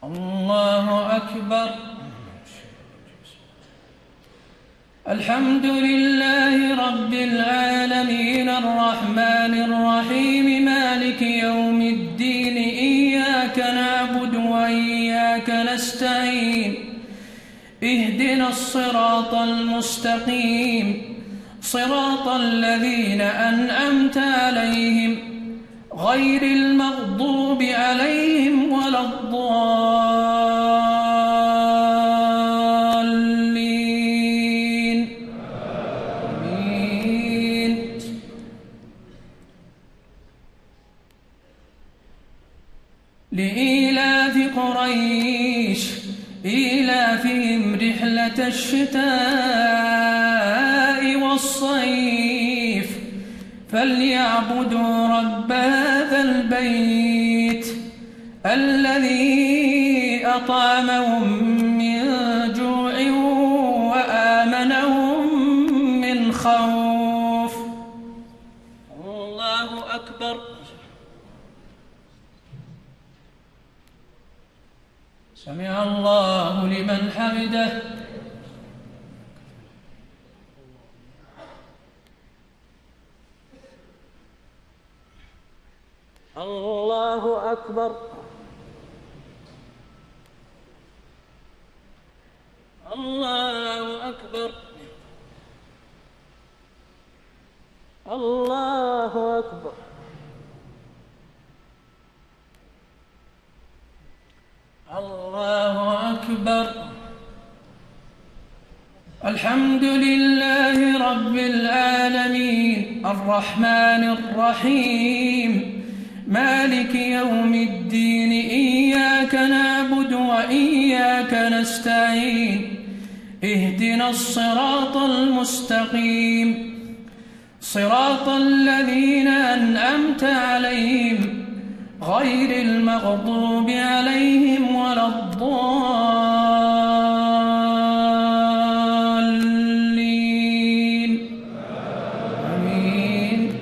الله أكبر. الحمد لله رب العالمين الرحمن الرحيم مالك يوم الدين إياك نعبد وإياك نستعين اهدنا الصراط المستقيم صراط الذين أنعمت عليهم غير المغضوب عليهم ولا الضالين آمين. لإيلاف قريش إيلافهم رحلة الشتاء والصيف فليعبدوا رب هذا البيت الذي أطعمهم من جوع وآمنهم من خوف. الله أكبر. سمع الله لمن حمده. الله أكبر. الله أكبر. الله أكبر. الله أكبر. الحمد لله رب العالمين الرحمن الرحيم مالك يوم الدين إياك نعبد وإياك نستعين اهدنا الصراط المستقيم صراط الذين أنعمت عليهم غير المغضوب عليهم ولا الضالين آمين.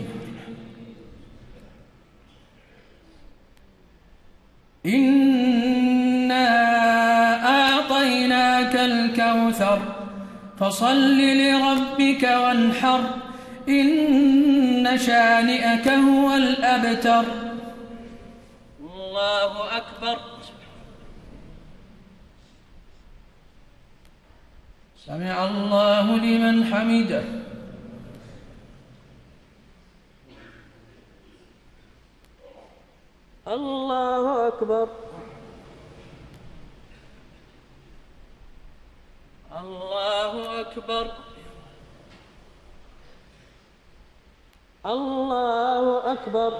إنا أعطيناك الكوثر فصل لربك وانحر إن شانئك هو الأبتر. الله أكبر. سمع الله لمن حمده. الله أكبر. الله أكبر. الله أكبر.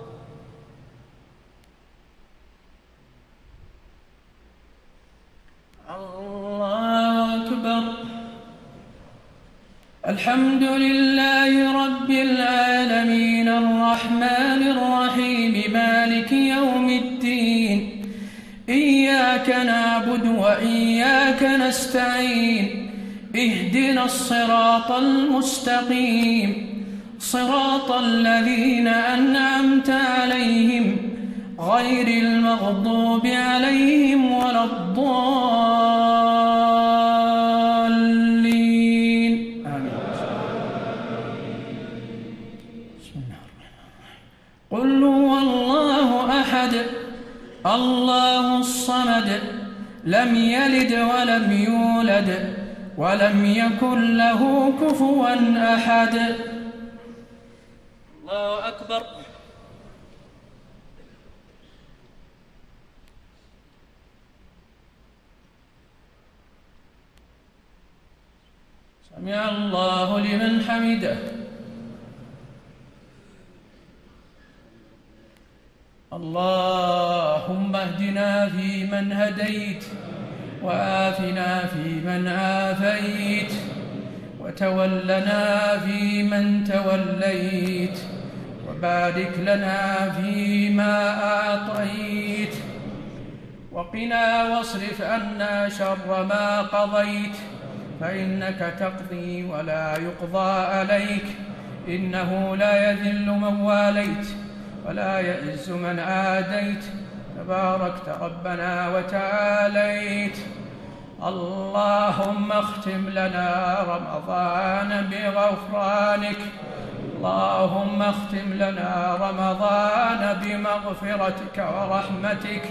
الله أكبر. الحمد لله رب العالمين الرحمن الرحيم مالك يوم الدين إياك نعبد وإياك نستعين اهدنا الصراط المستقيم صراط الذين أنعمت عليهم غير المغضوب عليهم ولا الضالين آمين. بسم الله الرحمن الرحيم. قل هو الله أحد الله الصمد لم يلد ولم يولد ولم يكن له كفوا أحد. الله أكبر. سمع الله لمن حمده. اللهم اهدنا فيمن هديت وآفنا فيمن عافيت وتولنا فيمن توليت وبارك لنا فيما أعطيت وقنا واصرف عنا شر ما قضيت فإنك تقضي ولا يقضى عليك إنه لا يذل من واليت ولا يعز من عاديت تباركت ربنا وتعاليت. اللهم اختم لنا رمضان بغفرانك، اللهم اختم لنا رمضان بمغفرتك ورحمتك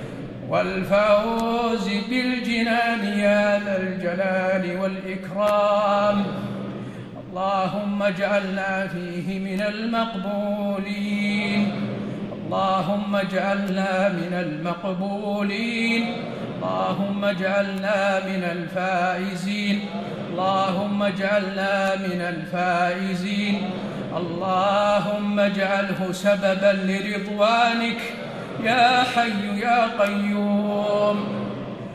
والفوز بالجنان يا ذا الجلال والإكرام. اللهم اجعلنا فيه من المقبولين، اللهم اجعلنا من المقبولين، اللهم اجعلنا من الفائزين، اللهم اجعلنا من الفائزين. اللهم اجعله سببا لرضوانك يا حي يا قيوم.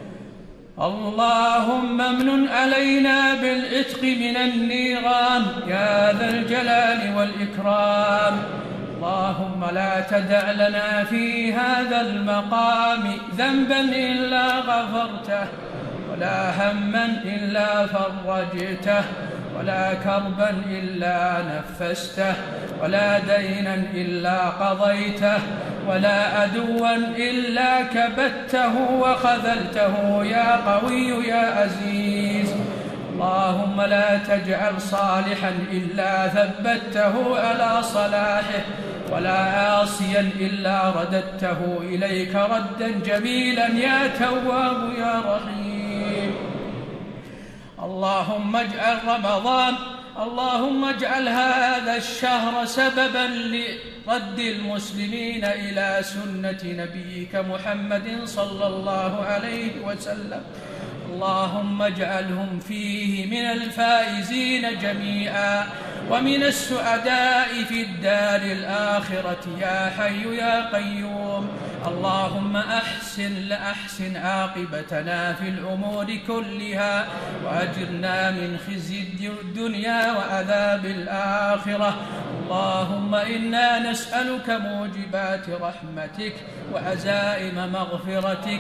اللهم امنن علينا بالعتق من النيران يا ذا الجلال والإكرام. اللهم لا تدع لنا في هذا المقام ذنبا إلا غفرته، ولا هما إلا فرجته، ولا كربا إلا نفسته، ولا دينا إلا قضيته، ولا عدوا إلا كبته وخذلته يا قوي يا عزيز. اللهم لا تجعل صالحا إلا ثبته على صلاحه، ولا عاصيا إلا رددته إليك ردا جميلا يا تواب يا رحيم. اللهم اجعل رمضان، اللهم اجعل هذا الشهر سببا لرد المسلمين إلى سنة نبيك محمد صلى الله عليه وسلم. اللهم اجعلهم فيه من الفائزين جميعا ومن السعداء في الدار الآخرة يا حي يا قيوم. اللهم أحسن عاقبتنا في الأمور كلها، وأجرنا من خزي الدنيا وعذاب الآخرة. اللهم إنا نسألك موجبات رحمتك وعزائم مغفرتك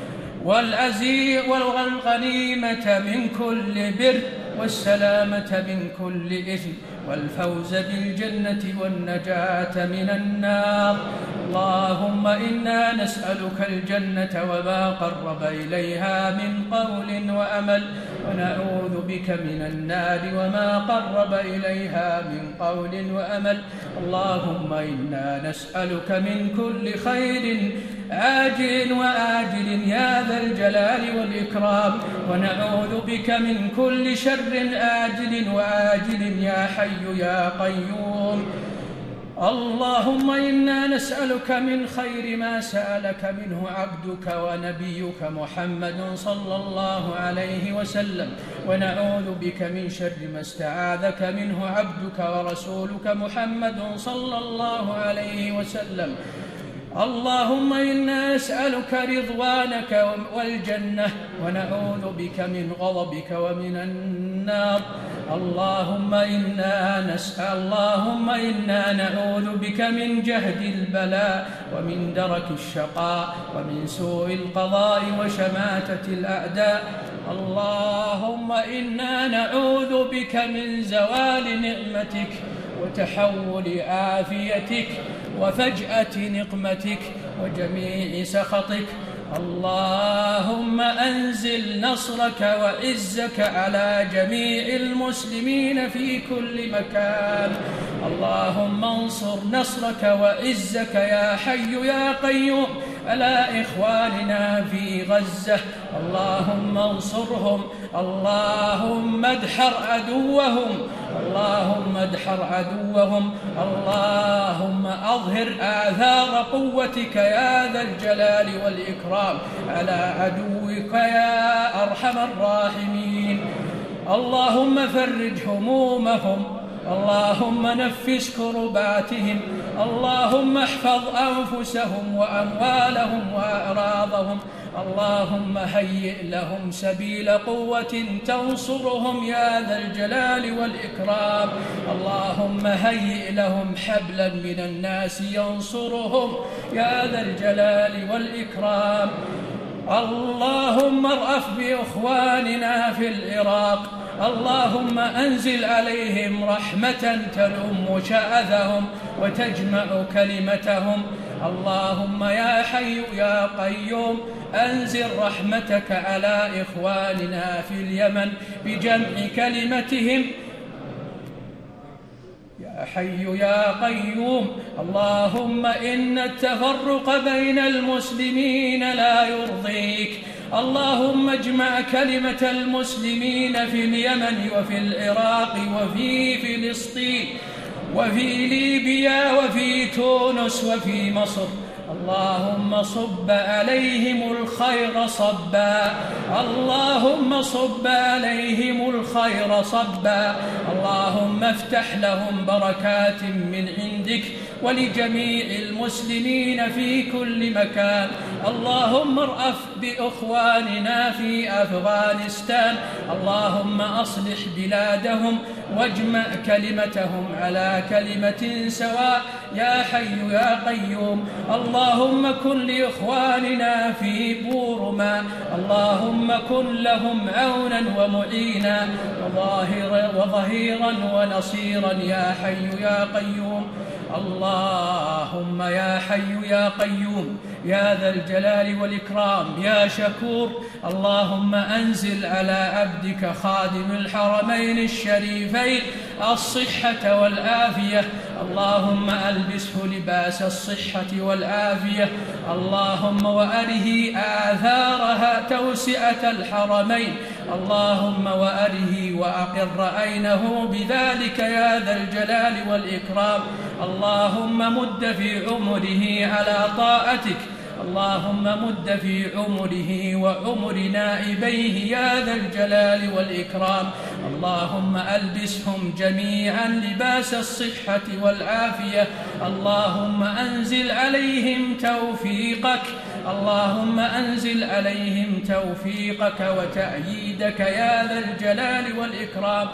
والغنيمة من كل بر والسلامة من كل إثم والفوز بالجنة والنجاة من النار. اللهم إنا نسألك الجنة وما قرب إليها من قول وأمل، ونعوذ بك من النار وما قرب إليها من قول وأمل. اللهم إنا نسألك من كل خير عاجل وآجل يا ذا الجلال والإكرام، ونعوذ بك من كل شر آجل وآجل يا حي يا قيوم. اللهم إنا نسألك من خير ما سألك منه عبدك ونبيك محمد صلى الله عليه وسلم، ونعوذ بك من شر ما استعاذك منه عبدك ورسولك محمد صلى الله عليه وسلم. اللهم إنا نسألك رضوانك والجنة، ونعوذ بك من غضبك ومن النار. اللهم إنا نعوذ بك من جهد البلاء ومن درك الشقاء ومن سوء القضاء وشماتة الأعداء. اللهم إنا نعوذ بك من زوال نعمتك وتحول عافيتك وفجأة نقمتك وجميع سخطك. اللهم أنزل نصرك وعزك على جميع المسلمين في كل مكان. اللهم انصر نصرك وعزك يا حي يا قيوم على إخواننا في غزة. اللهم انصرهم، اللهم ادحر عدوهم، اللهم ادحر عدوهم. اللهم أظهر آثار قوتك يا ذا الجلال والإكرام على عدوك يا أرحم الراحمين. اللهم فرج همومهم، اللهم نفس كرباتهم. اللهم احفظ أنفسهم وأموالهم وأعراضهم. اللهم هيئ لهم سبيل قوة تنصرهم يا ذا الجلال والإكرام. اللهم هيئ لهم حبلا من الناس ينصرهم يا ذا الجلال والإكرام. اللهم ارأف بإخواننا في العراق. اللهم أنزل عليهم رحمة تلم شأذهم وتجمع كلمتهم. اللهم يا حي يا قيوم أنزل رحمتك على إخواننا في اليمن بجمع كلمتهم. يا حي يا قيوم اللهم إن التفرق بين المسلمين لا يرضيك، اللهم اجمع كلمة المسلمين في اليمن وفي العراق وفي فلسطين وفي ليبيا وفي تونس وفي مصر. اللهم صب عليهم الخير صبا، اللهم صب عليهم الخير صبا، اللهم افتح لهم بركات من عندك ولجميع المسلمين في كل مكان. اللهم ارأف بإخواننا في أفغانستان، اللهم أصلح بلادهم واجمع كلمتهم على كلمة سواء يا حي يا قيوم. اللهم كن لإخواننا في بورما، اللهم كن لهم عونا ومعينا وظهيرا ونصيرا يا حي يا قيوم. اللهم يا حي يا قيوم يا ذا الجلال والإكرام يا شكور، اللهم أنزل على عبدك خادم الحرمين الشريفين الصحة والعافية، اللهم ألبسه لباس الصحة والعافية، اللهم وأره آثارها توسعة الحرمين، اللهم وأره وأقر عينه بذلك يا ذا الجلال والإكرام. اللهم مد في عمره على طاعتك، اللهم مد في عمره وعمر نائبيه يا ذا الجلال والإكرام. اللهم ألبسهم جميعا لباس الصحة والعافية، اللهم أنزل عليهم توفيقك، اللهم أنزل عليهم توفيقك وتأييدك يا ذا الجلال والإكرام.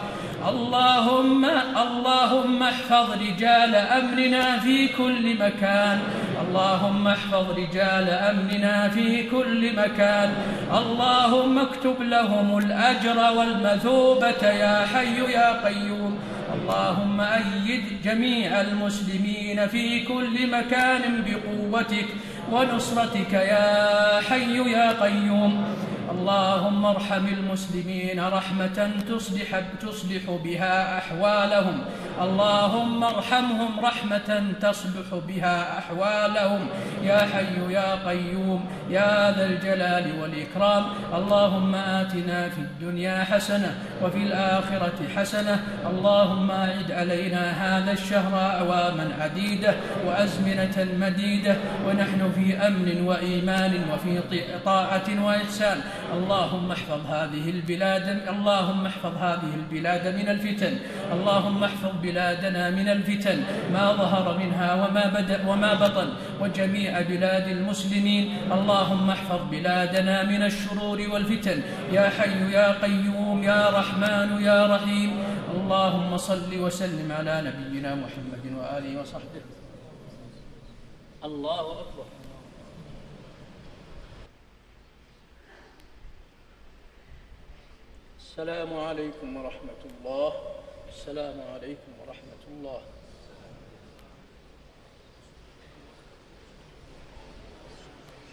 اللهم احفظ رجال أمرنا في كل مكان، اللهم احفظ رجال أمرنا في كل مكان، اللهم اكتب لهم الأجر والمثوبة يا حي يا قيوم. اللهم أيد جميع المسلمين في كل مكان بقوتك ونصرتك يا حي يا قيوم. اللهم ارحم المسلمين رحمة تصلح بها أحوالهم، اللهم ارحمهم رحمة تصلح بها أحوالهم يا حي يا قيوم يا ذا الجلال والإكرام. اللهم آتنا في الدنيا حسنة وفي الآخرة حسنة، اللهم أعد علينا هذا الشهر أعواما عديدة وأزمنة مديدة ونحن في أمن وإيمان وفي طاعة وإحسان. اللهم احفظ هذه البلاد من الفتن، اللهم احفظ بلادنا من الفتن ما ظهر منها وما بطن وجميع بلاد المسلمين. اللهم احفظ بلادنا من الشرور والفتن يا حي يا قيوم يا رحمن يا رحيم. اللهم صل وسلم على نبينا محمد وآله وصحبه. الله أكبر. السلام عليكم ورحمة الله. السلام عليكم ورحمة الله.